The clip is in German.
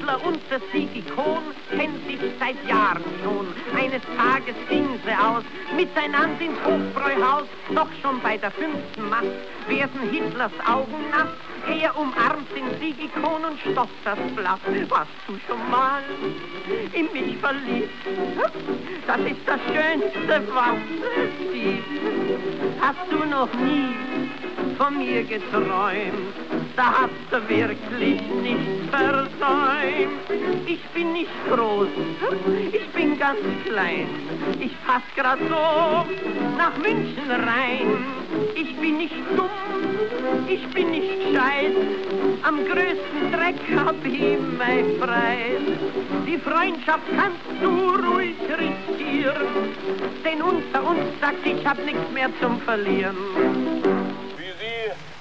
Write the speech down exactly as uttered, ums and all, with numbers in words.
Hitler und der Sieg-Ikon kennen sich seit Jahren schon. Eines Tages gingen sie aus, miteinander ins Hofbräuhaus. Doch schon bei der fünften Mast werden Hitlers Augen nass. Er umarmt den Sieg-Ikon und stopft das Blatt. Warst du schon mal in mich verliebt? Das ist das Schönste, was es gibt. Hast du noch nie von mir geträumt? Da hast du wirklich nichts versäumt. Ich bin nicht groß, ich bin ganz klein. Ich pass grad so nach München rein. Ich bin nicht dumm, ich bin nicht scheiß. Am größten Dreck hab ich mein Preis. Die Freundschaft kannst du ruhig riskieren, denn unter uns sagt, ich hab nichts mehr zum Verlieren.